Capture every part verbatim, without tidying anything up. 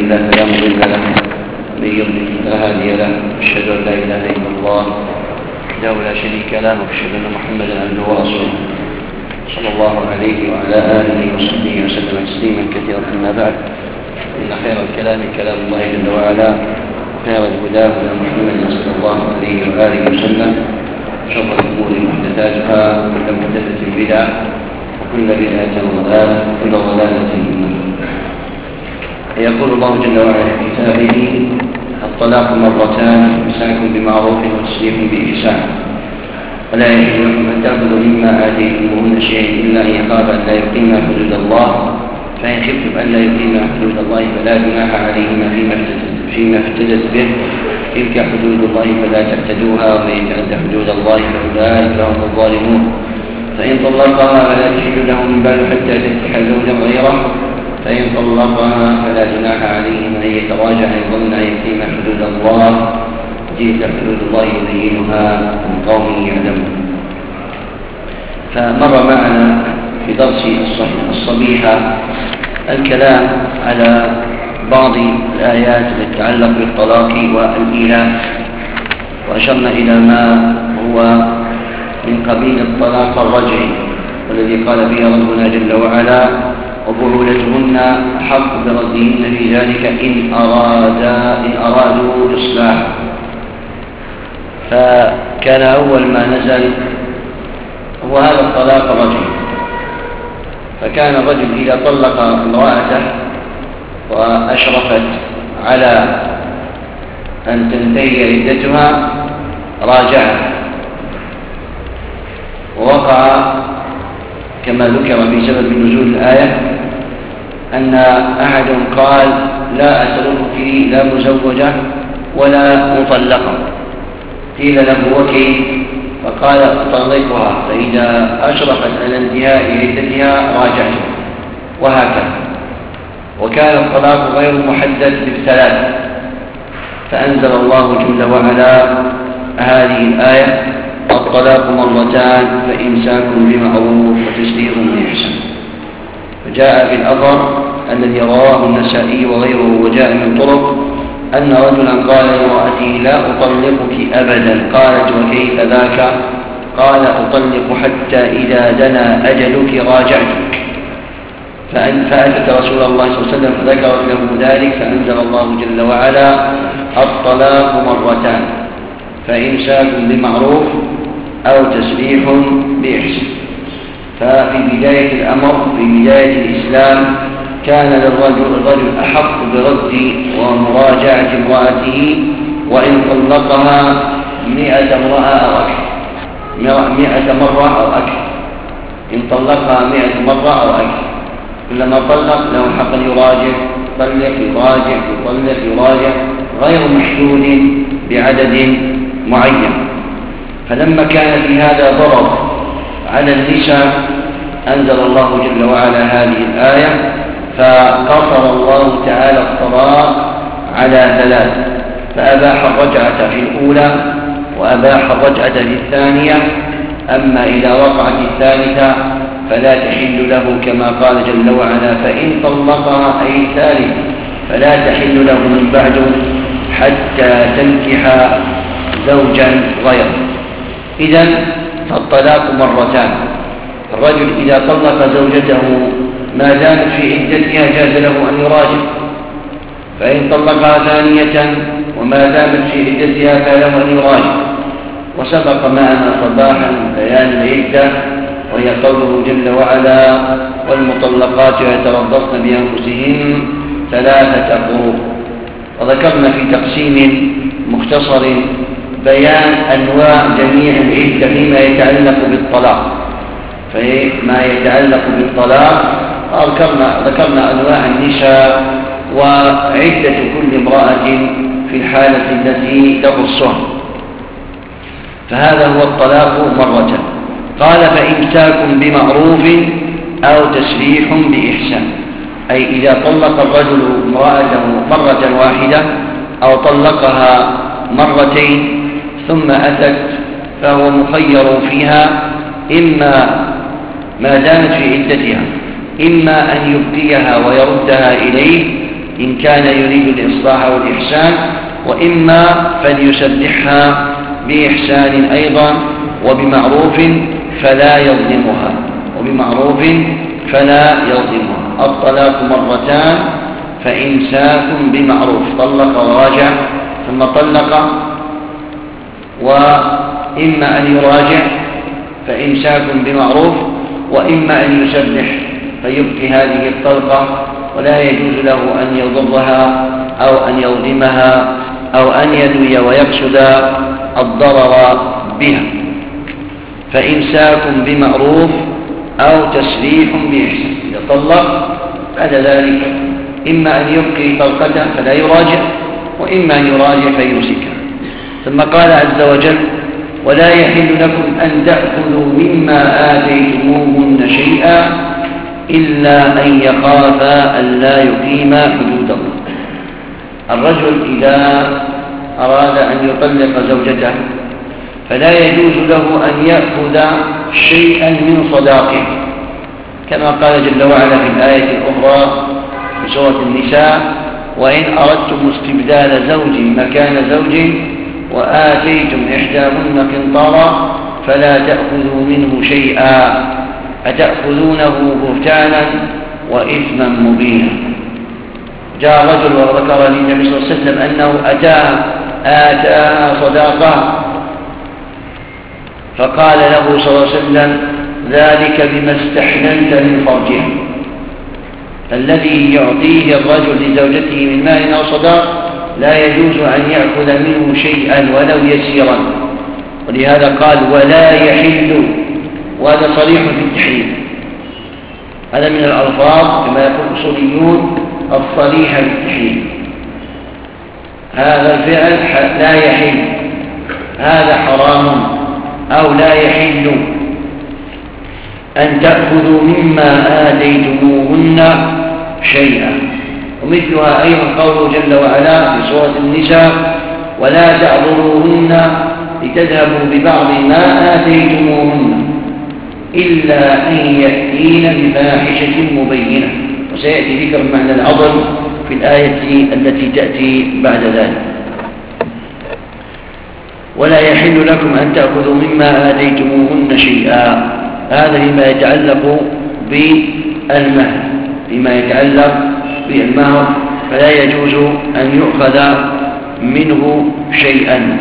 الله فلا مضل له ومن يضلل فلا هادي له. أشهد أن لا إله إلا الله وحده لا شريك له وأشهد أن محمدا عبده ورسوله صلى الله عليه وعلى آله وصحبه وسلم تسليما كثيرا. أما بعد، إن خير الكلام كلام الله جل وعلا، وخير الهدى هدى محمد صلى الله عليه وآله وسلم، وشر الأمور محدثاتها، وكل محدثة بدعة، وكل بدعة ضلالة، وكل ضلالة في النار. يقول الله جل وعلا في كتابه: الطلاق مرتان، إمساك بمعروف وتسريح بإحسان، ولا يحل لكم أن تأخذوا مما آتيتموهن شيئا إلا أن يخافا أن لا يقيما حدود الله، فإن خفتم أن لا يقيما حدود الله فلا جناح عليهما فيما افتدت به، تلك حدود الله فلا تعتدوها، ومن يتعد حدود الله فأولئك هم الظالمون. فإن طلقها فلا تحل له من بعد حتى تنكح زوجا غيره، فإن طلقها فلا جناح عليهما أن يتراجع إن ظن أن يقيما حدود الله، تلك حدود الله يبينها من قوم يعلمون. فمر معنا في درس الصبيحة الكلام على بعض الآيات التي تتعلق بالطلاق والإيلاء، وأشرنا إلى ما هو من قبيل الطلاق الرجعي، والذي قال فيها ربنا جل وعلا: وبعولتهن أحق بردهن في ذلك إن أرادا إن أرادوا إصلاحا. فكان أول ما نزل هو هذا الطلاق الرجعي. فكان الرجل إذا طلق امرأته وأشرفت على أن تنتهي عدتها راجعها، ووقع كما ذكر في سبب نزول الآية أن أحدهم قال: لا أتركك لا مزوجة ولا مطلقة. قيل له: وكيف؟ فقال: أطلقها، فإذا أشرفت على انتهاء عدتها راجعتها، وهكذا. وكان الطلاق غير محدد بالثلاث، فأنزل الله جل وعلا هذه الآية: الطلاق مرتان فإمساك بمعروف وتسريح بإحسان. فجاء في الأثر الذي رواه النسائي وغيره وجاء من طرق أن رجلا قال لامرأته: لا أطلقك أبدا. قالت: وكيف ذاك؟ قال: أطلق حتى إذا دنا أجلك راجعتك. فأتت رسول الله صلى الله عليه وسلم فذكرت له ذلك، فأنزل الله جل وعلا: الطلاق مرتان فإمساك بمعروف أو تسريح بإحسان. ففي بداية الأمر، في بداية الإسلام، كان للرجل الرجل أحق برد ومراجعة امرأته وإن طلقها مئة امرأة أو أكثر مئة مرة أو أكثر إن طلقها مئة مرة أو أكثر. كلما طلق له حق يراجع، طلق يراجع يطلق يراجع، غير محدود بعدد معين. فلما كان في هذا ضرر على النساء أنزل الله جل وعلا هذه الآية، فقصر الله تعالى الطلاق على ثلاث، فأباح الرجعة في الأولى وأباح الرجعة في الثانية. أما إذا وقعت الثالثة فلا تحل له، كما قال جل وعلا: فإن طلقها أي الثالث فلا تحل له من بعد حتى تنكح زوجا غيره. إذن فالطلاق مرتان. الرجل إذا طلق زوجته ما دامت في عدتها جاز له أن يراجع، فإن طلقها ثانية وما دامت في عدتها فله أن يراجع. وسبق معنا صباحا بيان العدة، وهي قوله جل وعلا: والمطلقات يتربصن بأنفسهن ثلاثة قروء. وذكرنا في تقسيم مختصر بيان أنواع جميع العدة فيما يتعلق بالطلاق. فما يتعلق بالطلاق ذكرنا ذكرنا أنواع النساء وعدة كل امرأة في الحالة التي تخصها. فهذا هو الطلاق مرة. قال: فإمساك بمعروف أو تسريح بإحسان، أي إذا طلق الرجل امرأته مرة واحدة أو طلقها مرتين ثم أتت، فهو مخير فيها، إما ما دامت في عدتها إما أن يبقيها ويردها إليه، إن كان يريد الإصلاح والإحسان، وإما فليسبحها بإحسان أيضا وبمعروف فلا يظلمها وبمعروف فلا يظلمها. الطلاق مرتان فإمساك بمعروف، طلق وراجع ثم طلق، وإما أن يراجع فإمساك بمعروف، وإما أن يسبح فيبقي هذه الطلقة، ولا يجوز له أن يضرها أو أن يظلمها أو أن يدوي ويقصد الضرر بها. فإمساك بمعروف أو تسريح بإحسان. إذا طلق بعد ذلك إما أن يبقي طلقته فلا يراجع، وإما أن يراجع فيمسكها. ثم قال عز وجل: ولا يحل لكم أن تأخذوا مما آتيتموهن شيئا إلا أن يخافا ألا يقيما حدود الله. الرجل إذا أراد أن يطلق زوجته فلا يجوز له أن يأخذ شيئا من صداقه، كما قال جل وعلا في الآية الأخرى في سورة النساء: وإن أردتم استبدال زوج مكان زوج وآتيتم إحداهن قنطارا فلا تأخذوا منه شيئا أتأخذونه بهتانا وإثما مبينا. جاء رجل وذكر للنبي صلى الله عليه وسلم أنه أتاه آتاها صداقة، فقال له صلى الله عليه وسلم: ذلك بما استحللت من فرجها. الذي يعطيه الرجل لزوجته من مال أو صداق لا يجوز أن يأخذ منه شيئا ولو يسيرا، ولهذا قال: ولا يحل، وهذا صريح في التحريم. هذا من الألفاظ كما يقول الأصوليون الصريحة في التحريم. هذا الفعل لا يحل، هذا حرام، أو لا يحل أن تأخذوا مما آتيتموهن شيئا. ومثلها أيضا قوله جل وعلا في سورة النساء: ولا تعذروهن لتذهبوا ببعض ما آتيتموهن إلا أن يأتين بفاحشة مبينة. وسيأتي ذكر معنى العضل في الآية التي تأتي بعد ذلك. ولا يحل لكم أن تأخذوا مما آتيتموهن شيئا، هذا فيما يتعلق بالمهر، فيما يتعلق بالمهر فلا يجوز أن يؤخذ منه شيئا.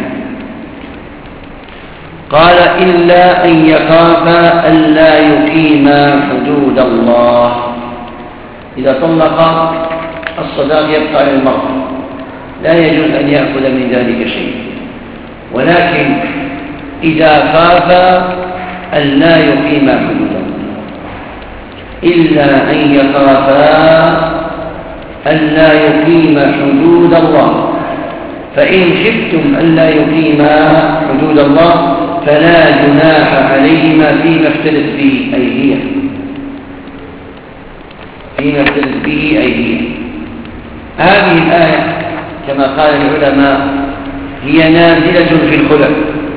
قال: إلا أن يخافا ألا يقيما حدود الله. إذا طلق الصداق يبقى على المرأة، لا يجوز أن يأخذ من ذلك شيء، ولكن إذا خافا ألا يقيما حدود الله، إلا أن يخافا ألا يقيما حدود الله. فإن خفتم ألا يقيما حدود الله فلا جناح عليهما فيما افتدت به أيديهما فيما افتدت به أيديهما. هذه الآية كما قال العلماء هي نازلة في الخلع،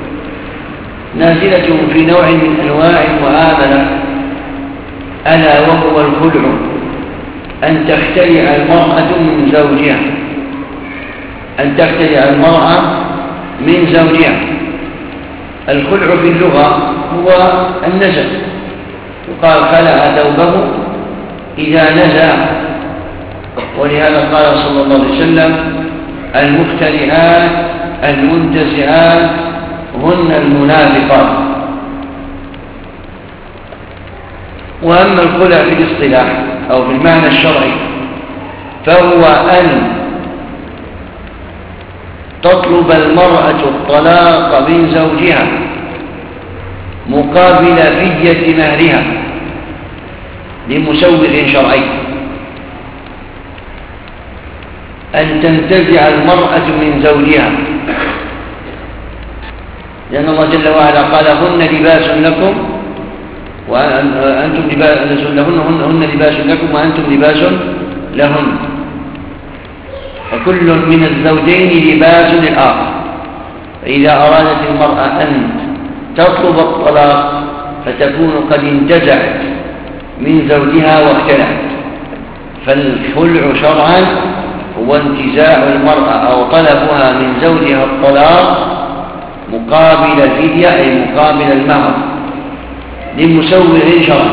نازلة في نوع من أنواع المعاملة، ألا وهو الخلع، أن تختلع المرأة من زوجها، أن تختلع المرأة من زوجها. الخلع في اللغة هو النزع، وقال: خلع ثوبه إذا نزع. ولهذا قال صلى الله عليه وسلم: المختلعات المنتزعات هن المنافقات. وأما الخلع في الاصطلاح أو في المعنى الشرعي فهو أن تطلب المرأة الطلاق من زوجها مقابل فدية مهرها لمسوغ شرعي، أن تنتزع المرأة من زوجها، لأن الله جل وعلا قال: هن لباس لكم وأنتم لباس لهن، هن لباس لكم وأنتم لباس لهن. وكل من الزوجين لباس للآخر. فإذا أرادت المرأة أن تطلب الطلاق فتكون قد انتزعت من زوجها واختلعت، فالخلع شرعا هو انتزاع المرأة أو طلبها من زوجها الطلاق مقابل الفدية أي مقابل المهر لمسوغ شرعي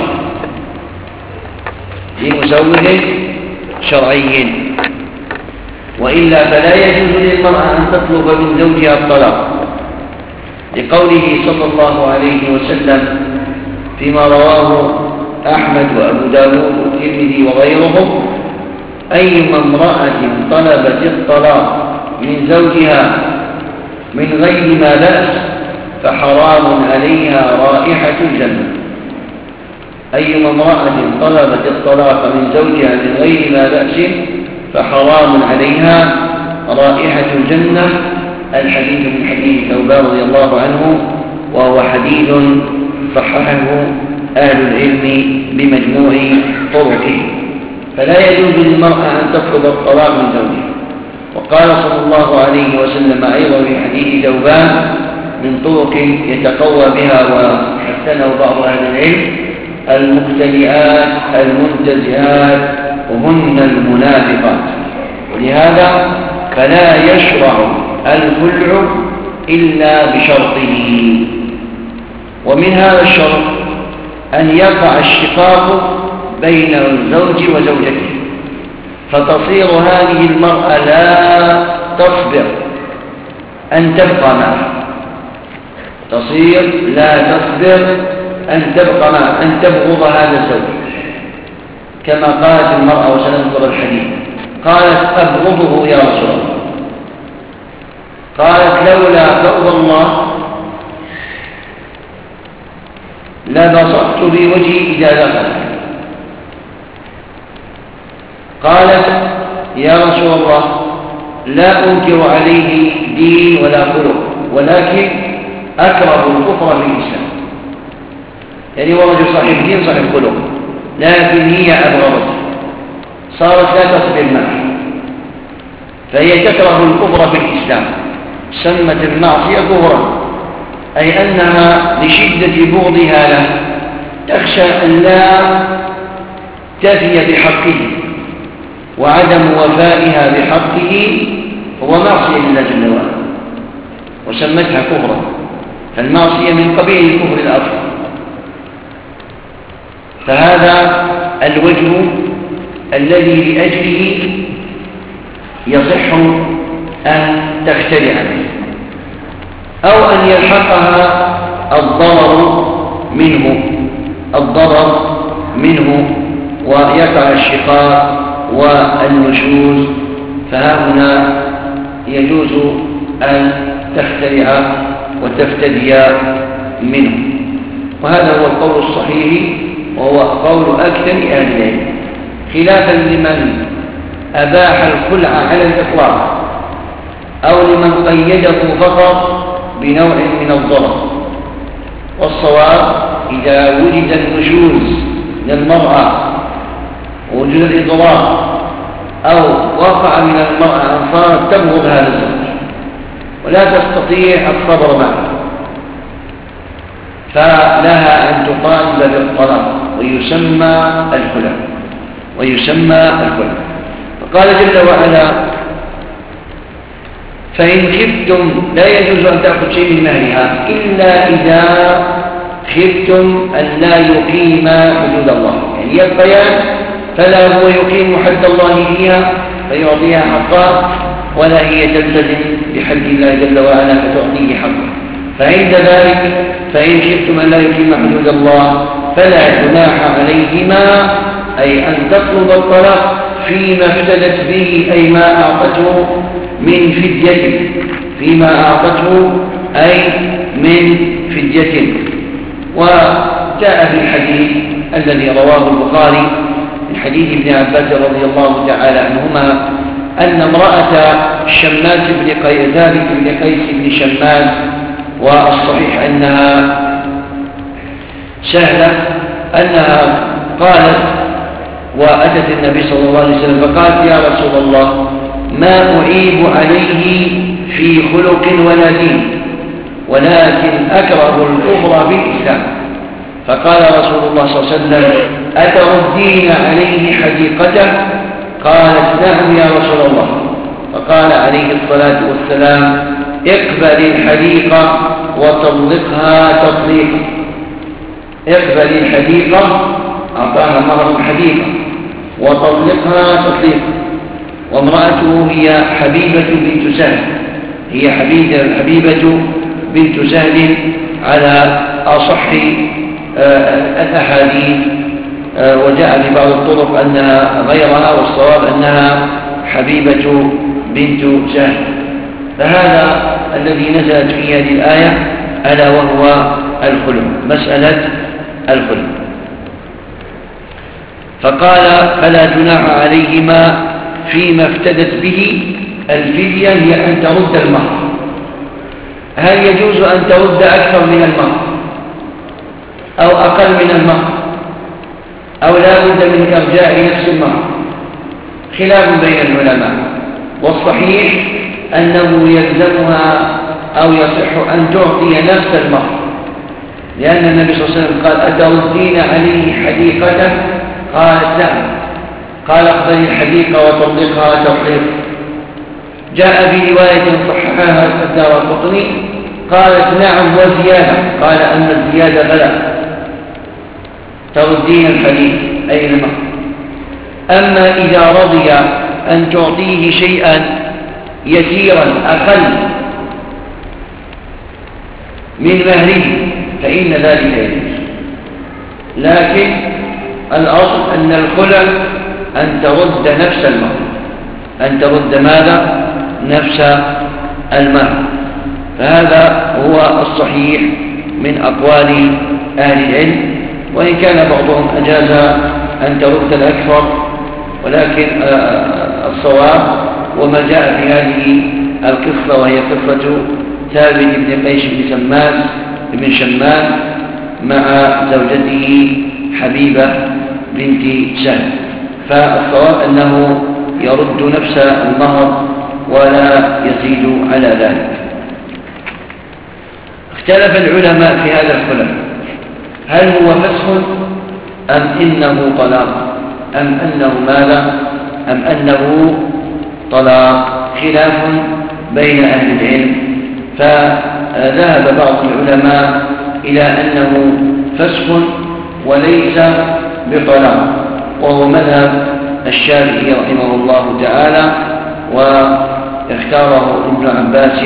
لمسوغ شرعي، وإلا فلا يجوز للمرأة أن تطلب من زوجها الطلاق، لقوله صلى الله عليه وسلم فيما رواه أحمد وأبو داود والترمذي وغيرهم: أيما امرأة طلبت الطلاق من زوجها من غير ما بأس فحرام عليها رائحة الجنة. أيما امرأة طلبت الطلاق من زوجها من غير ما بأس فحرام عليها رائحة الجنة. الحديث من حديث ثوبان رضي الله عنه، وهو حديث صححه أهل العلم بمجموع طرقه. فلا يجوز للمرأة أن تطلب الطلاق من زوجها. وقال صلى الله عليه وسلم أيضا في حديث ثوبان من طرق يتقوى بها وحسنه بعض أهل العلم: المختلئات المنتزعات وهن المنافقات. ولهذا فلا يشرع الخلع إلا بشرطه، ومن هذا الشرط أن يقع الشقاق بين الزوج وزوجته، فتصير هذه المرأة لا تصبر أن تبقى معه، تصير لا تصبر أن تبقى معه، أن تبغض هذا الزوج، كما قالت المرأة وسنذكر الحديث، قالت: أبغضه يا رسول الله. قالت: لولا بغض الله لبصقت بوجهي إذا دخل. قالت: يا رسول الله لا أنكر عليه دين ولا خلق، ولكن أكره الكفر في الإسلام. يعني هو رجل صاحب دين صاحب خلق، لكن هي أبغضته، صارت لا تصبر معه، فهي تكره الكفر في الإسلام، سمت المعصية كفرا، أي أنها لشدة بغضها له تخشى أن لا تفي بحقه، وعدم وفائها بحقه هو معصية لله جل وعلا، وسمتها كفرا. فالمعصية من قبيل الكفر الأكبر. فهذا الوجه الذي لأجله يصح أن تختلع به، أو أن يلحقها الضرر منه الضرر منه ويقع الشقاق والنشوز، فهنا يجوز أن تختلع وتفتدي منه. وهذا هو القول الصحيح، وهو قول أكثر أهل العلم، خلافا لمن أباح الخلع على الإطلاق أو لمن قيده فقط بنوع من الضرر. والصواب إذا وجد النشوز للمرأة ووجد الإضرار، أو وقع من المرأة أن صارت تبغض هذا الزوج ولا تستطيع الصبر معه، فلها أن تطالب بالطلاق ويسمى الخلع ويسمى الخلع. فقال جل وعلا: فإن خفتم، لا يجوز أن تأخذ شيء من مهرها إلا إذا خفتم أن لا يقيم حدود الله، يعني يبقيان فلا هو يقيم حد الله فيها فيعطيها حقها، ولا هي تلتزم بحد الله جل وعلا فتعطيه حقه. فعند ذلك فإن خفتم أن لا يقيم حدود الله فلا جناح عليهما، أي أن تطلب الطلاق فيما افتدت به، أي ما أعطته من فدية، فيما أعطته أي من فدية. وجاء في الحديث الذي رواه البخاري من حديث ابن عباس رضي الله تعالى عنهما أن امرأة شماس بن قيس ثابت بن قيس بن شماس، والصحيح أنها سهلة، أنها قالت وأتت النبي صلى الله عليه وسلم فقالت: يا رسول الله ما أعيب عليه في خلق ولا دين، ولكن أكره الكفر بالإسلام. فقال رسول الله صلى الله عليه وسلم: أتردين عليه حديقته؟ قالت نعم يا رسول الله. فقال عليه الصلاة والسلام اقبل الحديقة وطلقها تطليقا. اقبل الحديقة، أعطاها مهر الحديقة، وطلقها تطليقا. وامرأته هي حبيبة بنت سهل، هي حبيبة, حبيبة بنت سهل على أصح الأحاديث، وجاء في بعض الطرق أنها غيرها، والصواب أنها حبيبة بنت سهل. فهذا الذي نزلت فيه هذه الآية ألا وهو الخلع، مسألة الخلع. فقال فلا جناح عليهما فيما افتدت به الفدية، هي أن ترد المهر. هل يجوز أن ترد أكثر من المهر أو أقل من المهر، أو لا بد من إرجاع نفس المهر؟ خلاف بين العلماء، والصحيح أنه يلزمها أو يصح أن تعطي نفس المهر، لأن النبي صلى الله عليه وسلم قال أتردين عليه حديقته؟ قالت نعم. قال اقبل الحديقة وطلقها تطليق. جاء في رواية صححها الدارقطني قالت نعم وزيادة، قال أما الزيادة فلا، تردين الحديث أي المهر. أما إذا رضي أن تعطيه شيئا يسيرا أقل من مهره فإن ذلك يجوز، لكن الأصل أن الخلع أن ترد نفس المهر، أن ترد ماذا؟ نفس المهر. فهذا هو الصحيح من أقوال أهل العلم، وإن كان بعضهم أجاز أن ترد الأكثر، ولكن الصواب وما جاء في هذه القصة، وهي قصة ثابت بن قيس بن سماس بن شماس مع زوجته حبيبة بنت سهل. فالصواب أنه يرد نفس المهر ولا يزيد على ذلك. اختلف العلماء في هذا الخلع، هل هو فسخ أم إنه طلاق أم أنه ماذا أم أنه طلاق؟ خلاف بين أهل العلم. فذهب بعض العلماء إلى أنه فسخ وليس بطلاق، وهو مذهب الشافعي رحمه الله تعالى، واختاره ابن عباس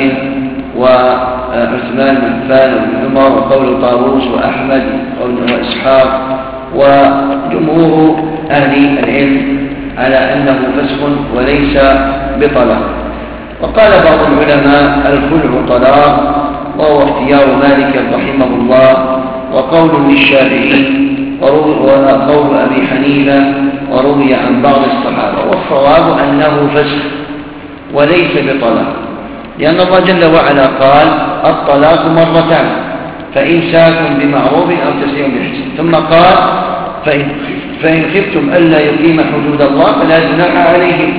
وعثمان بن عفان وابن عمر وقول طاووس وأحمد وإسحاق وجمهور أهل العلم على أنه فسخ وليس بطلاق. وقال بعض العلماء الخلع طلاق، وهو اختيار مالك رحمه الله، وقول للشافعي، وقول أبي حنيفة، وروي عن بعض الصحابة. والصواب أنه فسخ وليس بطلاق، لأن الله جل وعلا قال الطلاق مرتان، فإمساك بمعروف أو تسريح بإحسان، ثم قال فإن, فإن خفتم ألا يقيم حدود الله فلا جناح عليهم.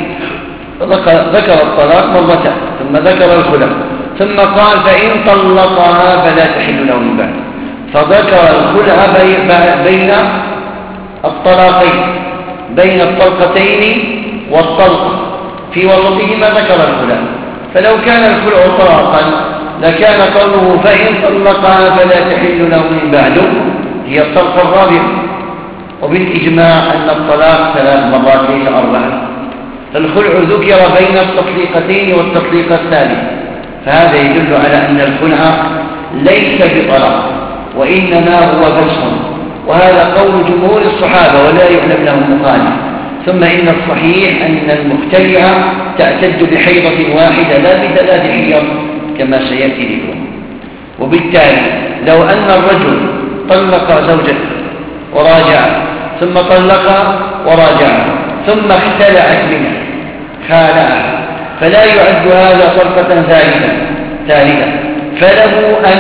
ذكر الطلاق مرتان، ثم ذكر الخلع، ثم قال فإن طلقها فلا تحل له من بعد، فذكر الخلع بين الطلاقين، بين الطلقتين والطلق، في وسطهما ذكر الخلع. فلو كان الخلع طلاقا لكان قوله فإن طلقها فلا تحل له من بعد هي الطلقة الرابعة، وبالإجماع أن الطلاق ثلاث مرات ليس أربعة. فالخلع ذكر بين التطليقتين والتطليق الثالث، فهذا يدل على أن الخلع ليس بطلاق وإنما هو فسخ، وهذا قول جمهور الصحابة ولا يعلم لهم مخالف. ثم إن الصحيح أن المختلعة تعتد بحيضة واحدة لا بثلاث حيض كما سيأتي ذكره. وبالتالي لو أن الرجل طلق زوجته وراجع، ثم طلق وراجع، ثم اختلعت منه خالعها، فلا يعد هذا طلقة ثالثة ثالثة فله أن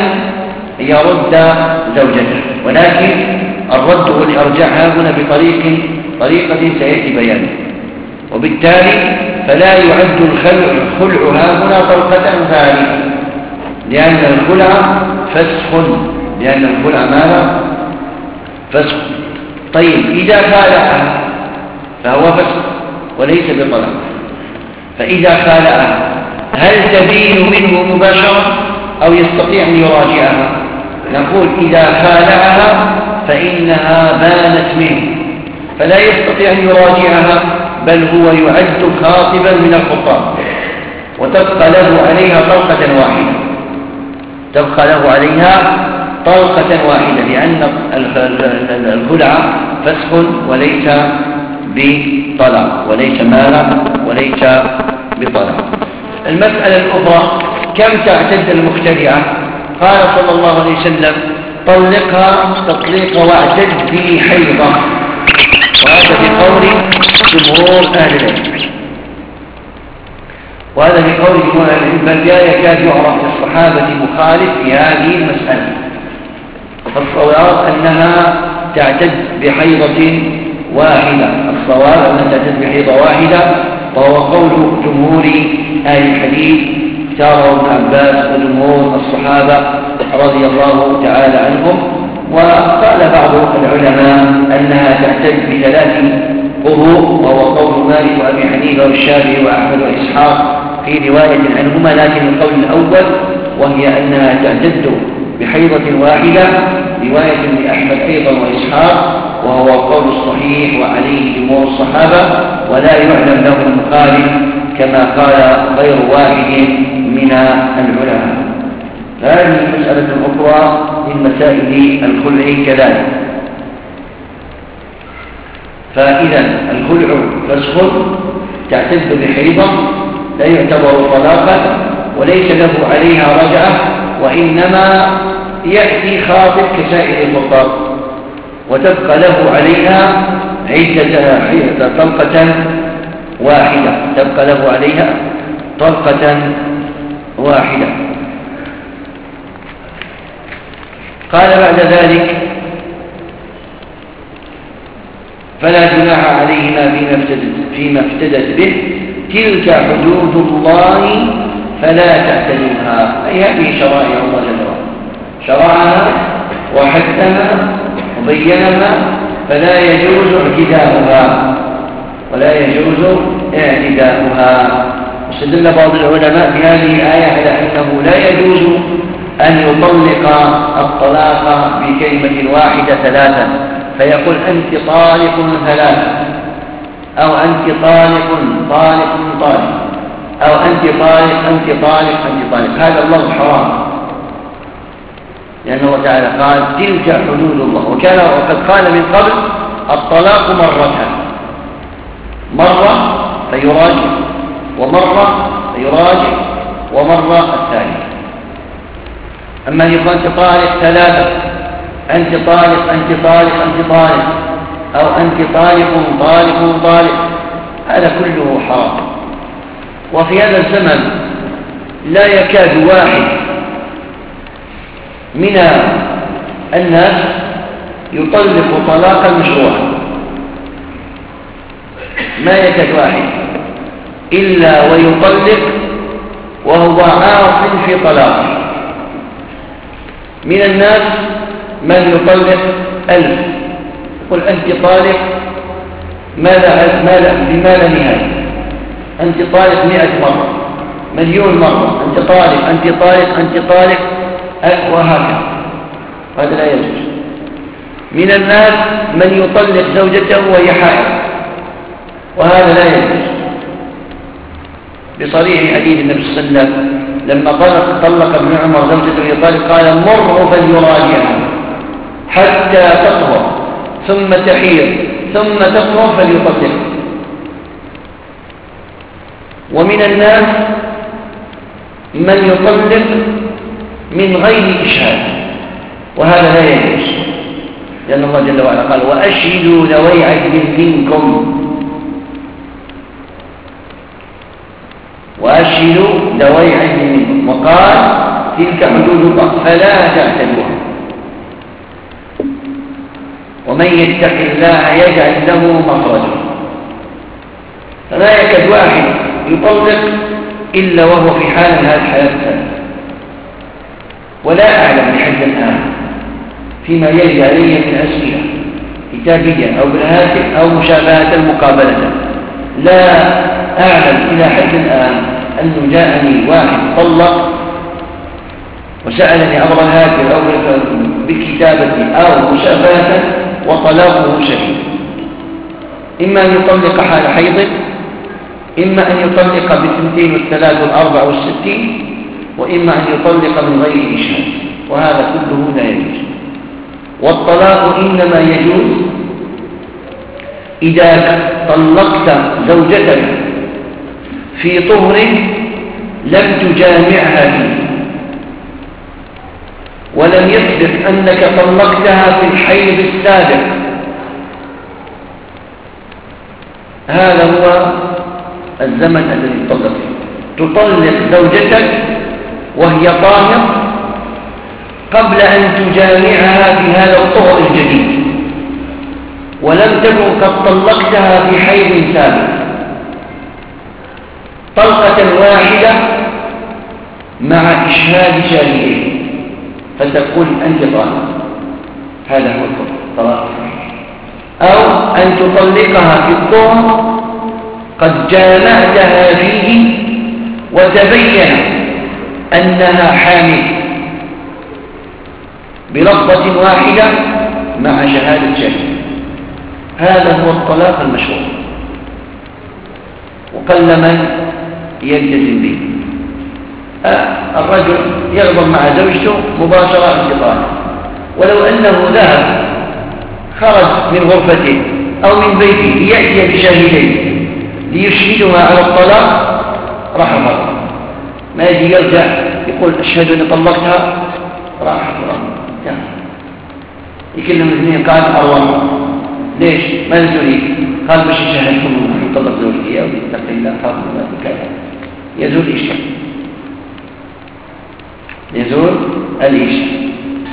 يرد زوجته، ولكن الرد والإرجاع هنا بطريق طريقة سيأتي بيانه. وبالتالي فلا يعد الخلع هنا طلقة ثالثة، لأن الخلع فسخ، لأن الخلع ماذا؟ فسخ. طيب إذا خالعها فهو فسخ، وليس بطلاق. فإذا خالعها هل تبين منه مباشرة أو يستطيع أن يراجعها؟ نقول إذا خالعها فإنها بانت منه، فلا يستطيع أن يراجعها، بل هو يعد خاطبا من الخطاب، وتبقى له عليها طلقة واحدة، تبقى له عليها طلقة واحدة، لأن الخلع فسخ وليس بطلاق، وليس مالا وليس بطلاق. المسألة الأخرى: كم تعتد المخترعة؟ قال صلى الله عليه وسلم: طلقها تطليق واعتد بحيضة، وهذا بقول جمهور أهل العلم، وهذا بقول جمهور أهل العلم، بل لا يكاد يعرف في الصحابة مخالف في هذه المسألة. فالصواب أنها تعتد بحيضة واحدة، الصواب أنها تعتد بحيضة واحدة، وهو قول جمهور أهل الحديث اختاره ابن عباس وجمهور الصحابة رضي الله تعالى عنهم. وقال بعض العلماء أنها تعتد بثلاث قروء، وهو قول مالك وأبي حنيفة والشافعي وأحمد وإسحاق في رواية عنهما، لكن القول الأول وهي أنها تعتد بحيضة واحدة، رواية لأحمد أيضا وإسحاق، وهو القول الصحيح وعليه جمهور الصحابة، ولا يعلم له المخالف كما قال غير واحد من العلماء. هذه مسألة أخرى من مسائل الخلع كذلك. فإذا الخلع فسخ تعتد بحيضة، لا يعتبر طلاقا، وليس له عليها رجعة، وإنما يأتي خاطب كسائر الخطاب، وتبقى له عليها عدة طلقة واحدة، تبقى له عليها طلقة واحدة. قال بعد ذلك: فلا جناح عليهما فيما افتدت, فيما افتدت به، تلك حدود الله فلا تعتدوها. أي هذه شرائع الله جل وعلا، شرعها وحدها وبينها، فلا يجوز اعتداؤها، ولا يجوز اعتداؤها. واستدل بعض العلماء بهذه الآية على أنه لا يجوز أن يطلق الطلاق بكلمة واحدة ثلاثا، فيقول: أنت طالق ثلاثة، أو أنت طالق طالق طالق، أو أنت طالق أنت طالق أنت طالق. هذا الله حرام، لأن الله تعالى قال: تلك حدود الله. وكان وقد قال من قبل: الطلاق مرتان، مرة فيراجع، ومرة فيراجع، ومرة الثانية. أما أن يقول: أنت طالق ثلاثة، أنت طالق أنت طالق أنت طالق، أو أنت طالق طالق طالق، هذا كله حرام. وفي هذا الزمن لا يكاد واحد من الناس يطلق طلاقا مشروعا، ما يكاد واحد إلا ويطلق وهو عاص في طلاقه. من الناس من يطلق ألف، يقول: أنت طالق ما لا بما لا نهاية، أنت طالق مئة مرة، مليون مرة، أنت طالق أنت طالق أنت طالق، وهكذا. هذا لا يجوز. من الناس من يطلق زوجته وهي حائض، وهذا لا يجوز، بصريح حديث النبي صلى الله عليه وسلم لما طلق طلق ابن عمر زوجته يطلق قال: مره فليراجعها حتى تطهر ثم تحيض ثم تطهر فليطلق. ومن الناس من يطلق من غير إشهاد، وهذا لا يجوز، لأن الله جل وعلا قال: وأشهدوا ذوي عدل منكم، وأشهدوا ذوي عدل منكم، وقال: تلك حدود الله فلا تعتدوها. ومن يتق الله يجعل له مخرجا. فلا يكاد واحد يطلق إلا وهو في حال من هذه الحالات الثلاث. ولا أعلم لحد الآن فيما يرد علي من أسئلة كتابية أو بالهاتف أو مشابهة مقابلة لا أعلم إلى حد الآن أنه جاءني واحد طلق وسألني عبر الهاتف أو بكتابة أو مشافهة وطلاقه شديد، إما أن يطلق حال حيض، إما أن يطلق بالثنتين والثلاث والأربع والستين، وإما أن يطلق من غير إشهاد، وهذا كله لا يجوز. والطلاق إنما يجوز إذا طلقت زوجتك في طهر لم تجامعها فيه، ولم يسبق أنك طلقتها في الحيض السابق. هذا هو الزمن الذي تطلق فيه. تطلق زوجتك وهي طاهر قبل أن تجامعها في هذا الطهر الجديد، ولم تكن قد طلقتها في حيض سابق، طلقة واحدة مع إشهاد شاهدين، فتقول أنت طالق. هذا هو الطلاق. أو أن تطلقها في الطهر قد جامعتها فيه وتبين أنها حامل بلفظة واحدة مع شهادة شاهد. هذا هو الطلاق المشروع، وقل من يلتزم به. الرجل يغضب مع زوجته مباشرة انتقاله، ولو أنه ذهب خرج من غرفته أو من بيته ليأتي بشاهدين ليشهدها على الطلاق راح الغرب، ما يجي يرجع يقول أشهد أني طلقتها، راح الغرب يكلم الاثنين قال أروح ليش ما تريد؟ قال باش يشهدكم طلق زوجتي أو يتق الله خاف من كذا، يزول إشهاد، يزول الإشهاد.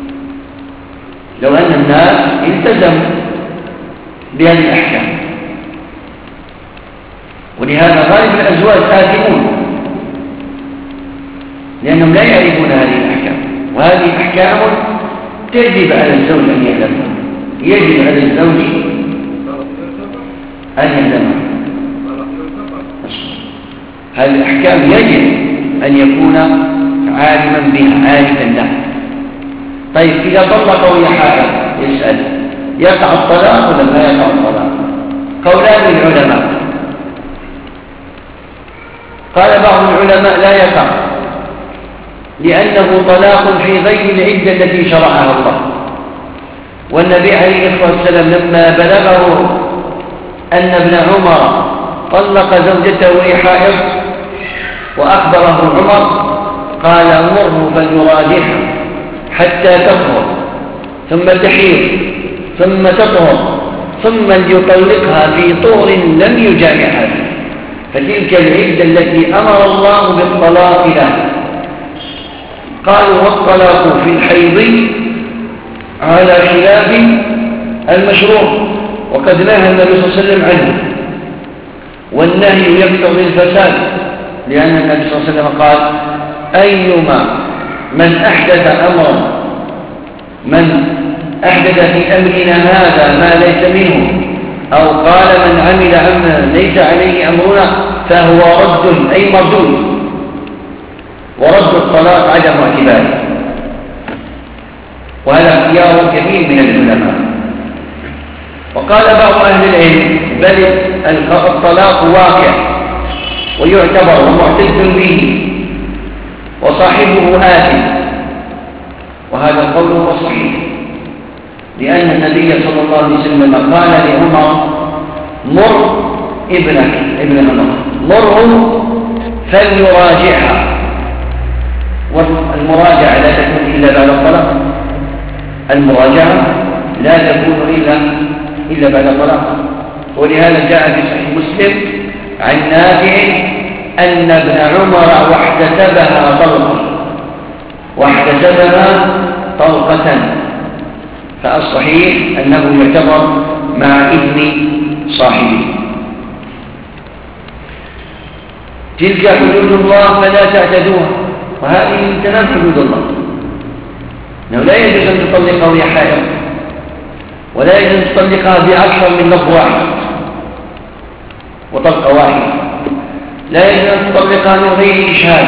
لو أن الناس التزموا بهذه الأحكام، ولهذا غالب الأزواج آثمون لأنهم لا يعرفون هذه الأحكام، وهذه أحكام تجب على الزوج أن يعلمها، يجب على الزوج أن يعلمها. هذه الأحكام يجب أن يكون عالما بها، عارفا لها. طيب إذا طلق وهي حائض يسأل يقع الطلاق ولا لا يقع الطلاق؟ قولان للعلماء. قال بعض العلماء لا يقع، لأنه طلاق في غير العدة التي شرعها الله. والنبي عليه الصلاة والسلام لما بلغه أن ابن عمر طلق زوجته وهي حائض وأخبره عمر قال مره فليراجعها حتى تطهر ثم تحيض ثم تطهر ثم ليطلقها في طهر لم يجامعها فيه، فتلك العدة التي أمر الله بالطلاق لها. قالوا والطلاق في الحيض على خلاف المشروع، وقد نهى النبي صلى الله عليه وسلم عنه، والنهي يقتضي الفساد، لأن النبي صلى الله عليه وسلم قال أيما من أحدث أمرا من أحدث في أمرنا هذا ما ليس منه، أو قال من عمل عملا ليس عليه أمرنا فهو رد أي مردود، ورد الطلاق عدم اعتباره. وهذا اختيار كثير من العلماء. وقال بعض أهل العلم بل الطلاق واقع ويعتبر ومعتد به وصاحبه آثم، وهذا القول هو صحيح، لأن النبي صلى الله عليه وسلم قال لعمر مر ابنك ابن عمر مره فليراجعها، والمراجعة لا تكون إلا بعد الطلاق، المراجعة لا تكون إلا إلا بعد الطلاق. ولهذا جاء في صحيح مسلم عن نافع أن ابن عمر واحتسبها طلقة واحتسبها طلقة، فالصحيح أنه يعتبر مع إذن صاحبه. تلك حدود الله فلا تعتدوها، وهذه من تمام حدود الله، أنه لا يجوز أن تطلقها وهي حائض، ولا يجوز أن تطلقها بأكثر من لفظ واحد، وطلقة واحدة، لا يجوز أن تطلقها من غير إشهاد.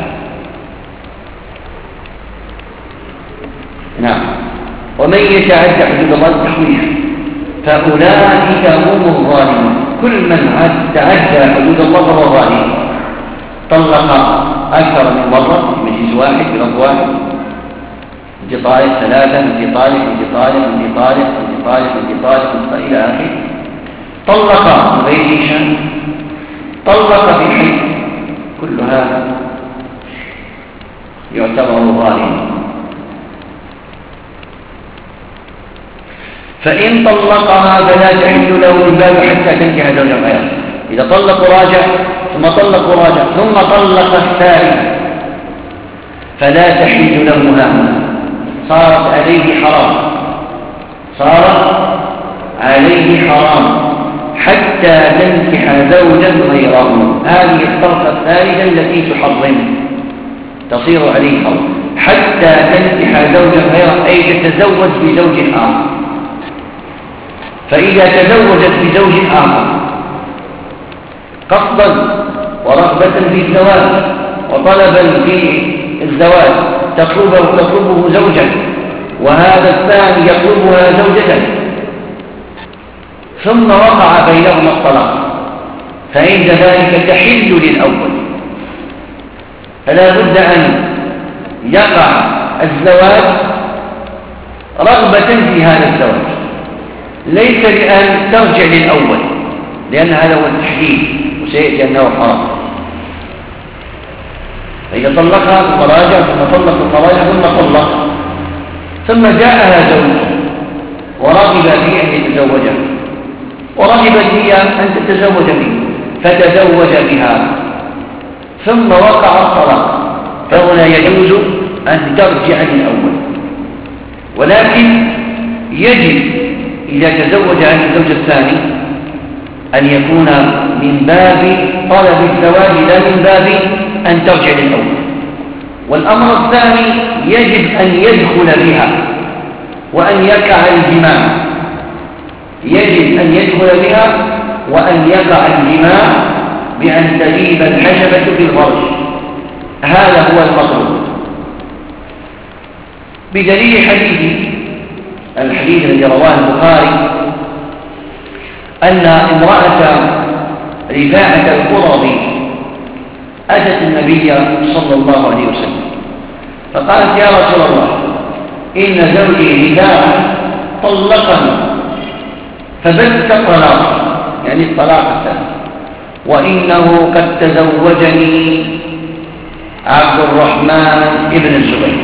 نعم. ومن يتعدى حدود الله التحويل فأولئك هم الظالمون. كل من تعدى حدود الله فهو ظالم. طلق أكثر من مرة في مجلس واحد بلفظ واحد، انت طالق ثلاثة، انت طالق، انت طالق، انت طالق، انت طالق، انت طالق إلى آخره. طلق من غير إشهاد، طلق في الحيض، كل هذا يعتبر ظالما. فإن طلقها فلا تحل له الباب حتى تنكح زوجا غيره. إذا طلق راجع ثم طلق راجع ثم طلق الثالث فلا تحل له هامة، صارت عليه حرام، صارت عليه حرام حتى تنكح زوجا غيره. هذه الطلقة الثالثة التي تحرم تصير عليه حرام حتى تنكح زوجا غيره، أي تتزوج بزوج آخر. فإذا تزوجت بزوج آخر قصدا ورغبة في الزواج وطلبا في الزواج تطلبه تطلبه زوجا، وهذا الثاني يطلبها زوجة، ثم وقع بينهما الطلاق، فعند ذلك تحل للأول. فلا بد أن يقع الزواج رغبة في هذا الزواج، ليس لأن ترجع للأول، لأن هذا هو التحليل وسيأتي أنه حرام. فإذا طلقها ثم راجع ثم طلق ثم راجع ثم طلق، ثم جاءها زوج ورغب في أن يتزوجها ورغبت هي أن تتزوج به فتزوج بها ثم وقع الطلاق، فهنا يجوز أن ترجع للأول. ولكن يجب إذا تزوج عن الزوج الثاني أن يكون من باب طلب الزواج لا من باب أن ترجع للأول. والأمر الثاني يجب أن يدخل بها وأن يقع الجماع، يجب أن يدخل بها وأن يقع الجماع بأن تجيب الحشبة في الفرج، هذا هو المطلوب. بدليل حديث الحديث الذي رواه البخاري أن امرأة رفاعة القرظي أتت النبي صلى الله عليه وسلم فقالت: يا رسول الله، إن زوجي رفاعة طلقني فبت طلاقي، يعني الطلاق الثاني، وإنه قد تزوجني عبد الرحمن ابن الزبير،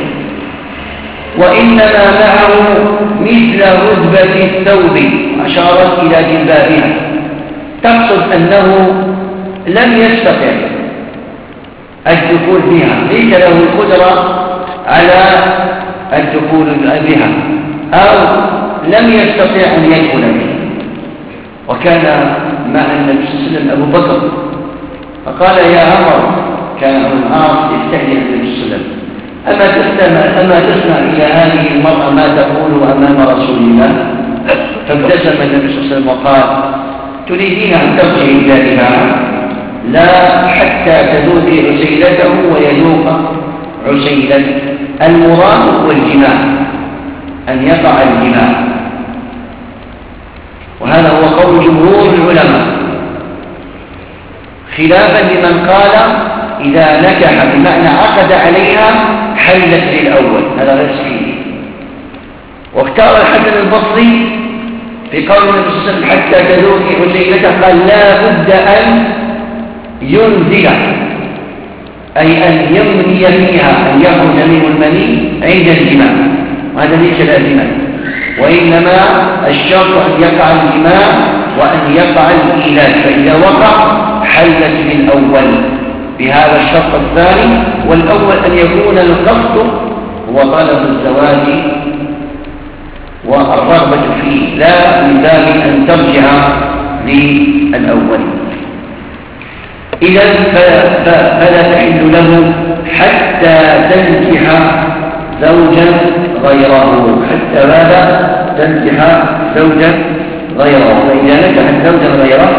وإنما معه مثل رتبة الثوب، أشارت إلى جلبابها، تقصد أنه لم يستطع الدخول بها، ليس له القدرة على الدخول بها أو لم يستطع أن يدخل بها. وكان مع النبي صلى الله عليه وسلم أبو بكر فقال: يا عمر، كان أبو العاص يستهزئ النبي صلى الله عليه وسلم: أما تسمع, أما تسمع إلى هذه المرأة ما تقول أمام رسول الله؟ فابتسم النبي صلى الله عليه وسلم وقال: تريدين أن ترجعي إلى رفاعة؟ لا، حتى تذوقي عسيلته ويذوق عسيلته. المراد هو الجماع، أن يقع الجماع، وهذا هو قول جمهور العلماء، خلافا لمن قال إذا نكح بمعنى عقد عليها حلت للأول، هذا غير صحيح. واختار الحسن البصري في قول النبي صلى الله عليه وسلم: حتى تذوقي عسيلته، قال: لا بد أن ينزل، أي أن يمني فيها، أن يخرج منه المني عند الجماع، وهذا ليس لازما، وإنما الشرط أن يقع الجماع وأن يقع الإيلاد، فإذا وقع حلت للأول بهذا الشرط الثاني. والأول أن يكون القصد هو طلب الزواج والرغبة فيه، لا من باب أن ترجع للأول. إذن فلا تحل له حتى تنكح زوجا غيره، حتى ماذا؟ تنكح زوجا غيره. فإذا نكحت زوجا غيره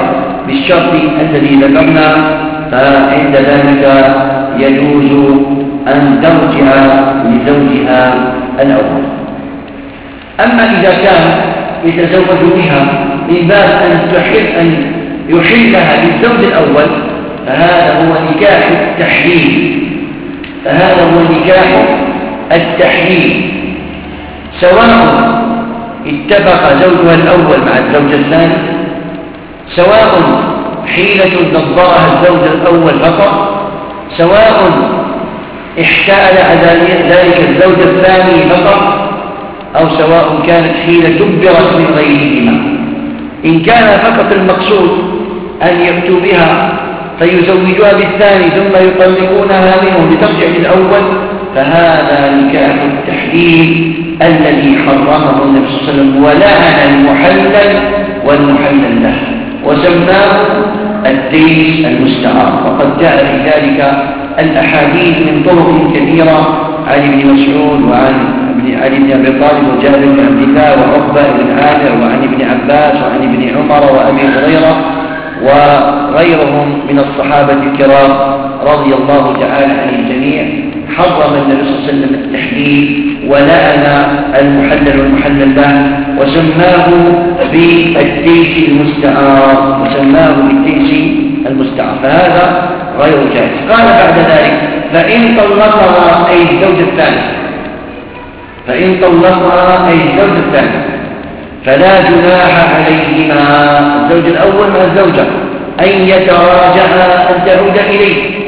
بالشرط الذي ذكرنا، فعند ذلك يجوز أن ترجع لزوجها الأول. أما إذا كان يتزوج بها من باب أن تحل أن يحلها للزوج الأول، فهذا هو نكاح التحليل فهذا هو نكاح التحليل سواء اتفق زوجها الأول مع الزوج الثاني، سواء حيلة دبرها الزوج الأول فقط، سواء احتال على ذلك الزوج الثاني فقط، أو سواء كانت حيلة دبرت من غيرهما. إن كان فقط المقصود أن يأتوا بها فيزوجوها بالثاني ثم يطلقونها منه لترجع للأول، فهذا نكاح التحليل الذي حرمه النبي صلى الله عليه وسلم ولعن المحلل والمحلل له وسماه التيس المستعار. وقد جاء في ذلك الأحاديث من طرق كثيرة عن ابن مسعود وعن علي بن أبي طالب وجابر بن عبد الله وعقبة بن عامر وعن ابن عباس وعن ابن عمر وأبي هريرة وغيرهم من الصحابة الكرام رضي الله تعالى عن الجميع. حرم النبي صلى الله عليه وسلم التحليل ولعن المحلل والمحلل له وسماه بالتيس المستعار وسماه بالتيس المستعار، فهذا غير جائز. قال بعد ذلك: فإن طلقها أي الزوج الثاني فإن طلقها أي الزوج الثاني فلا جناح عليهما الزوج الأول مع الزوجة أن يتراجعا أن تعود إليه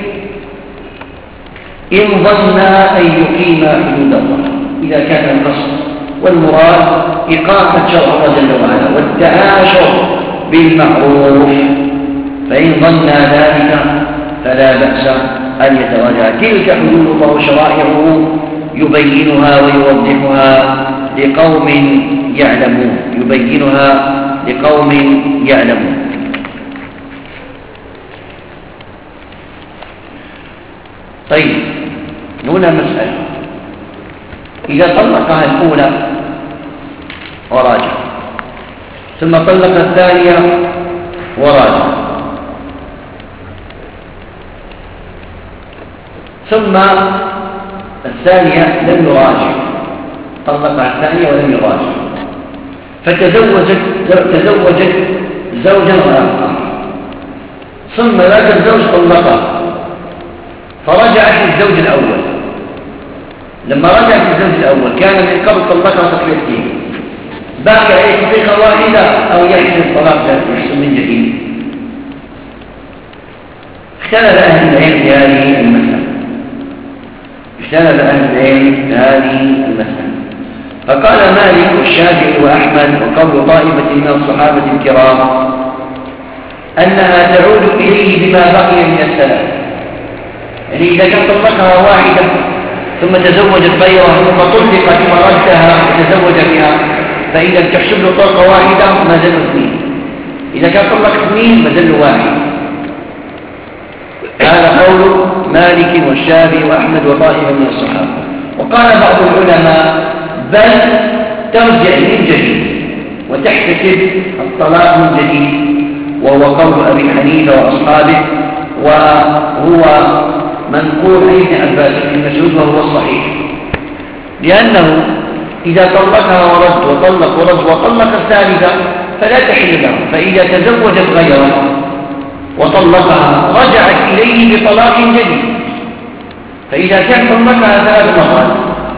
إن ظنا أن يقيما حدود الله، إذا كان القصد والمراد إقامة شرع الله جل وعلا والتعاشر بالمعروف، فإن ظنا ذلك فلا بأس أن يتراجع. تلك حدود الله وشرائعه يبينها ويوضحها لقوم يعلمون يبينها لقوم يعلمون. طيب، هنا مسألة: إذا طلقها الأولى وراجع ثم طلق الثانية وراجع ثم الثانية لم يراجع، طلقها الثانية ولم يراجع، فتزوجت تزوجت زوجا آخر، ثم ذاك الزوج طلقها فرجعت للزوج الأول. لما رجعت للزوج الأول كان من قبل طلقها تطليقتين، باقي عليه طلقة واحدة أو يحسن الطلاق يحسن من جديد. اختلف أهل العلم في هذه المسألة اختلف أهل العلم في هذه المسألة فقال مالك والشافعي وأحمد وقول طائفة من الصحابة الكرام أنها تعود إليه بما بقي من الثلاث. يعني إذا كان طلقها واحدة ثم تزوجت غيرها ثم طلقت وردها وتزوج بها، فإذا تحسب له طلقة واحدة ما زالوا اثنين، إذا كان طلق اثنين ما زالوا واحد. هذا قول مالك والشافعي وأحمد وطائفة من الصحابة. وقال بعض العلماء بل ترجع من جديد وتحتسب الطلاق من جديد، وهو قول أبي حنيفة وأصحابه، وهو منقول عن ابن عباس بن مسعود وهو الصحيح، لأنه إذا طلقها ورد وطلق ورد وطلق الثالثة فلا تحل له، فإذا تزوجت غيره وطلقها رجعت إليه بطلاق جديد. فإذا كان طلقها ثلاث مرات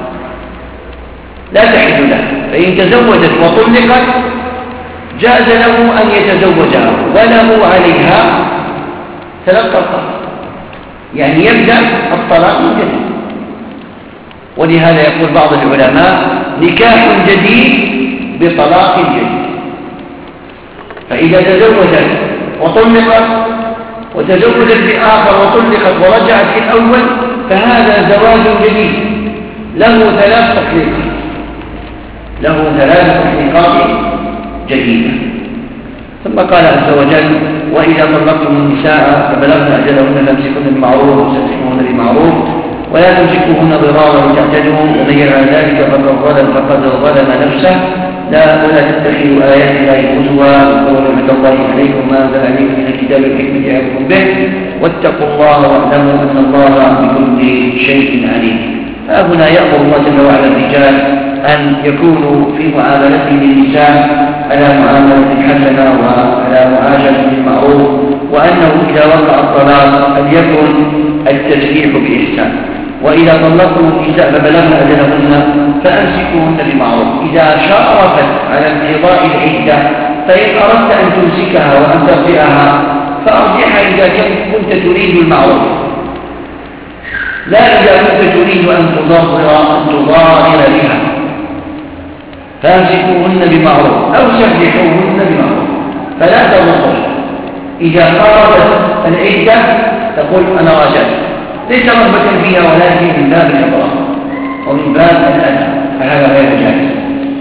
لا تحل له، فإن تزوجت وطلقت جاز له أن يتزوجها وله عليها ثلاث طلقات، يعني يبدأ الطلاق من جديد. ولهذا يقول بعض العلماء نكاح جديد بطلاق جديد. فإذا تزوجت وطلقت وتزوجت بآخر وطلقت ورجعت في الأول فهذا زواج جديد له ثلاث تطليقات له ثلاث تطليقات جديدة. ثم قال عز وجل: وإذا طلقتم النساء فبلغن أجلهن فامسكوهن بمعروف وسرحوهن بمعروف ولا تمسكوهن ضرارا وتعتدوا ومن يفعل ذلك فقد ظلم فقد ظلم نفسه لا ولا تتخذوا آيات الله هزوا واذكروا نعمة الله عليكم ما أنزل عليكم من الكتاب والحكمة يعظكم به واتقوا الله واعلموا أن الله بكل شيء عليم. فهنا يأمر الله جل وعلا الرجال أن يكونوا في معاملتهم للنساء على معاملة حسنة وعلى معاشرة بالمعروف، وأنه إذا وقع الطلاق أن يكن التسريح بإحسان، وإذا طلقتم النساء فبلغن أجلهن فأمسكوهن بمعروف. إذا شارفت على انقضاء العدة فإن أردت أن تمسكها وأن ترجعها فأرجعها إذا كنت تريد المعروف، لا إذا كنت تريد أن تضرر أن تضارر بها، فامسكوهن بمعروف أو سرحوهن بمعروف فلا تضرر. إذا قاربت العدة تقول أنا راجعت، ليس رغبة فيها ولكن من باب الإضرار ومن باب الأذى، فهذا غير جائز.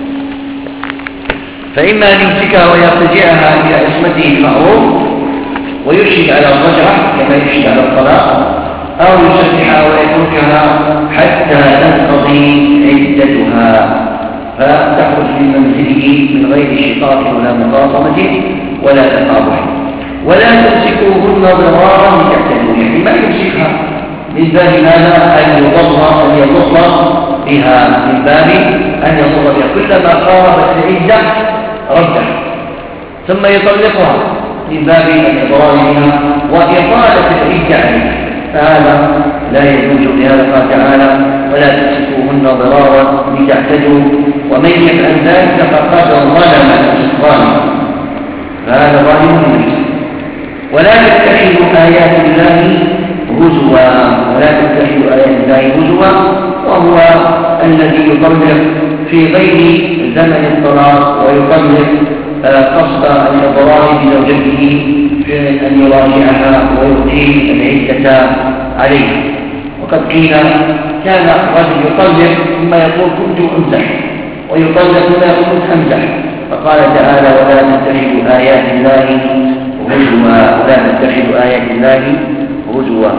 فإما أن يمسكها ويرتجعها إلى عصمته المعروف ويرشد على الرجعة كما يرشد على الطلاق، أو يسرحها ويتركها حتى تنقضي عدتها فتخرج من منزله من غير شقاق ولا مخاصمة ولا تقابل. ولا تمسكوهن ضرارا لتعتدوا، يعني ما يمسكها من باب ماذا؟ أن يضر أن يضر بها، من باب أن يضر بها، كلما قاربت العدة رده ثم يطلقها من باب الإضرار بها وإطالة العدة عليها، فهذا لا يجوز. لهذا قال تعالى ولا تمسكوهن ضرارا لتعتدوا ومن يفعل ذلك فقد ظلم نفسه، فهذا ظالم لنفسه. ولا تتخذوا آيات الله هزوا، ولا تتخذوا آيات الله هزوا، وهو الذي يطلق في غير زمن الطلاق ويطلق قصد الإضرار بزوجته في أن يراجعها ويقيم العدة عليه. وقد قيل كان الرجل يطلق ثم يقول كنت أمزح، ويطلق ثم يقول كنت أمزح، فقال تعالى ولا تتخذوا آيات الله هزوا، ولا تتخذوا آيات الله هزوا.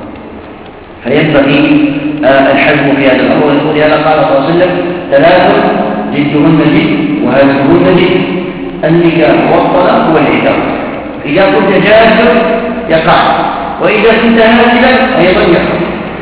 فينبغي الحزم في هذا الأمر، ولهذا قال صلى الله عليه وسلم ثلاث جدهن جد وهزهن جد: النكاح والطلاق والعتاق. إذا كنت جاهزا يقع، وإذا كنت هازلا أيضا يقع،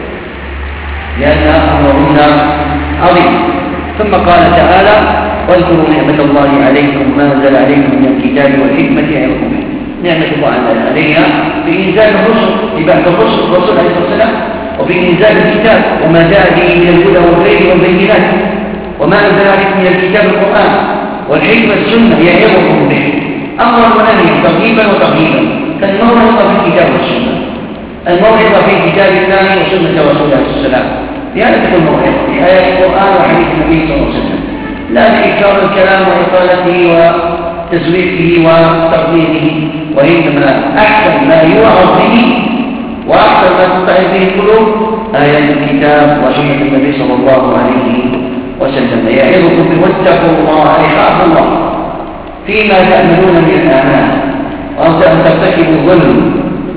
لأن أمرهن عظيم. ثم قال تعالى واذكروا نعمة الله عليكم ما أنزل عليكم من الكتاب والحكمة يعظكم به. نعمة الله عليها بإنزال الرسل لبعث الرسل الرسول عليه الصلاة والسلام، وبإنزال الكتاب وما جاء به من الهدى والخير والبينات، وما أنزل عليكم من الكتاب القرآن والحكمة السنة يعظكم به، أمرا ونهيا ترغيبا وترهيبا، كالموعظة في الكتاب والسنة، الموعظة في كتاب الله وسنة رسوله عليه السلام، لهذا تكون موعظة في آيات القرآن وحديث النبي صلى الله عليه وسلم، لا بإكثار الكلام وإطالته وتزويقه وترغيبه، وإنما أحسن ما يوعظ به وأحسن ما تطعم به القلوب آيات الكتاب وسنة النبي صلى الله عليه وسلم. يعظكم به واتقوا الله، أي خافوا الله فيما تعملون من الأعمال، أو أن ترتكبوا الظلم،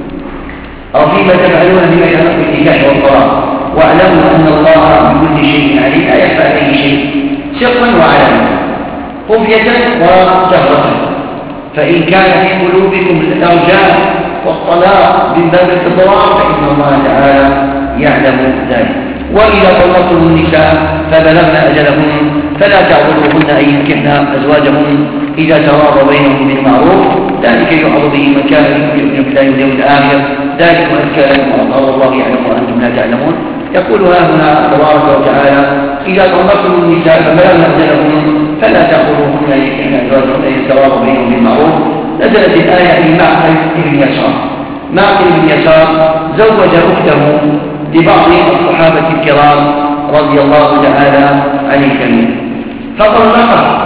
أو فيما تفعلون بما يتعلق بالنكاح والطلاق، واعلموا أن الله بكل شيء عليم، لا يخفى عليه شيء سرا وعلانية، خفية وجهرة. فإن كان في قلوبكم الإرجاء والطلاق من باب الإضرار فإن الله تعالى يعلم ذلك. وإذا طلقتم النساء فبلغن أجلهن فلا تعضلوهن أن ينكحن أزواجهن إذا تراضوا بينهم بالمعروف، ذلك يوعظ به من كان يؤمن بالله واليوم الآخر، ذلك أزكى لكم وأطهر الله يعلم وأنتم لا تعلمون. يقول ها هنا تبارك وتعالى إذا طلقتم النساء فبلغن أجلهن فلا تعضلوهن أن ينكحن أزواجهن إذا تراضوا بينهم بالمعروف. نزلت الآية في معقل بن يسار. معقل بن يسار زوج أخته لبعض الصحابة الكرام رضي الله تعالى عن الجميع، فطلقها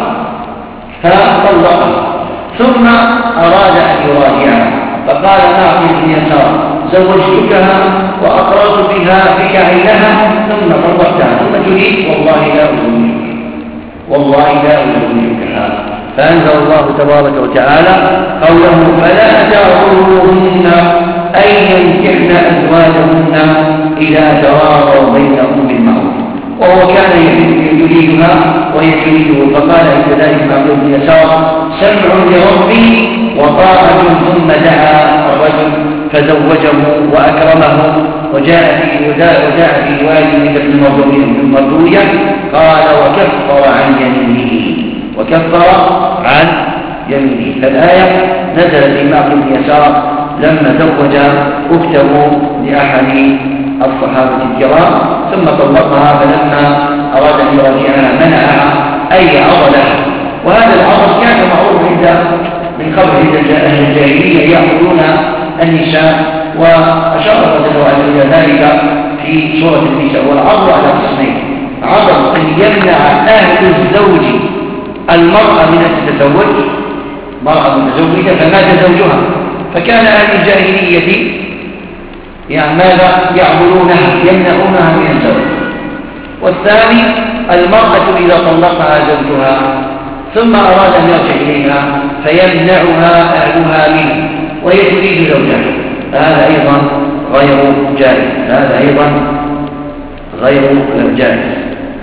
فطلقها ثم أراد أن يراجعها، فقال معقل بن يسار زوجتكها وأقررت بها بك عينها ثم طلقتها ثم تريد والله لا أزوجك والله لا أزوجكها. فأنزل الله تبارك وتعالى قوله فلا تعضلوهن أن ينكحن أزواجهن إذا تراضوا بينهم بالمعروف. وهو كان يريدها وهي تريده، فقال عند ذلك معقول بن يسار: سمع لربي وطاعة. ثم دعا الرجل فزوجه وأكرمه. وجاء في وجاء في رواية المردوية قال: وكفر عن يمينه وكفر عن يمينه. فالآية نزلت في معقول بن يسار لما زوج أخته لأحد الصحابة الكرام ثم طلقها، فلما أراد أن يراجعها منعها أي عضلها. وهذا العضل كان معروف عند من قبل أهل الجاهلية يأخذون النساء، وأشار الله جل وعلا إلى ذلك في سورة النساء. والعضل على قسمين: عضل أن يمنع أهل الزوج المرأة من أن تتزوج، مرأة متزوجة فمات زوجها، فكان أهل الجاهلية يعني ماذا يعملونها؟ يمنعونها من الزواج. والثاني المرأة إذا طلقها زوجها ثم أراد أن يرجع إليها فيمنعها أهلها منه وهي تريد زوجها، هذا أيضا غير جائز، هذا أيضا غير جائز.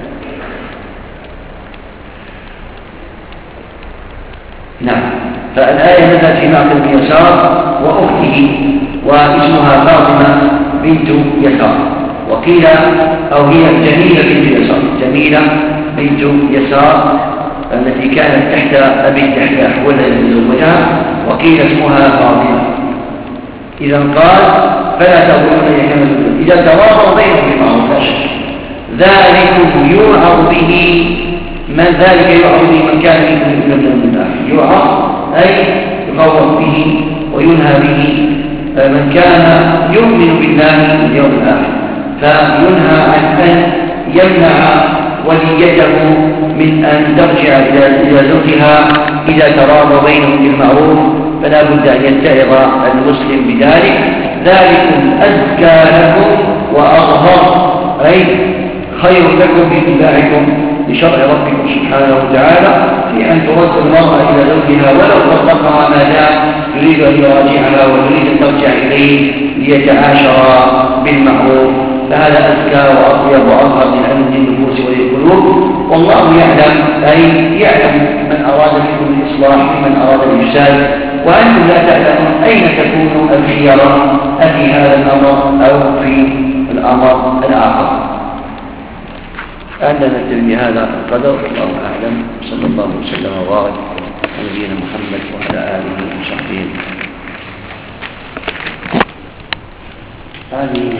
نعم. فالآية نزلت في معقل بن يسار وأخته واسمها فاطمة بنت يسار، وقيل أو هي جميلة بنت يسار، جميلة بنت يسار التي كانت تحت أبي الدحداح والذي زوجها، وقيل اسمها فاطمة. إذا قال: فلا تقولون يكمل إذا تواضعوا بينهم بالمعروف لا شك. ذلكم يوعظ به من ذلك يوعظ به من كان منكم يؤمن بالله، يوعظ أي يخوف به وينهى به من كان يؤمن بالله واليوم الآخر، فينهى عن أن يمنع وليته من أن ترجع إلى زوجها إذا تراضوا بينهم بالمعروف، فلا بد أن يتعظ المسلم بذلك. ذلكم أزكى لكم وأظهر، أي خير لكم باتباعكم لشرع ربكم سبحانه وتعالى في أن ترد المرأة إلى زوجها ولو طلقها ما دام يريد أن يراجعها ويريد أن ترجع إليه ليتعاشرا بالمعروف، فهذا أزكى وأطيب وأظهر لأمن النفوس وللقلوب. والله يعلم، أي يعلم من أراد منكم الإصلاح ومن أراد الإفساد، وأنتم لا تعلمون أين تكون الخيار، أفي هذا الأمر أو في الأمر الآخر. أهلا نكتفي بهذا القدر، والله أعلم. صلى الله وسلم وبارك على نبينا محمد وعلى آله وصحبه. هذه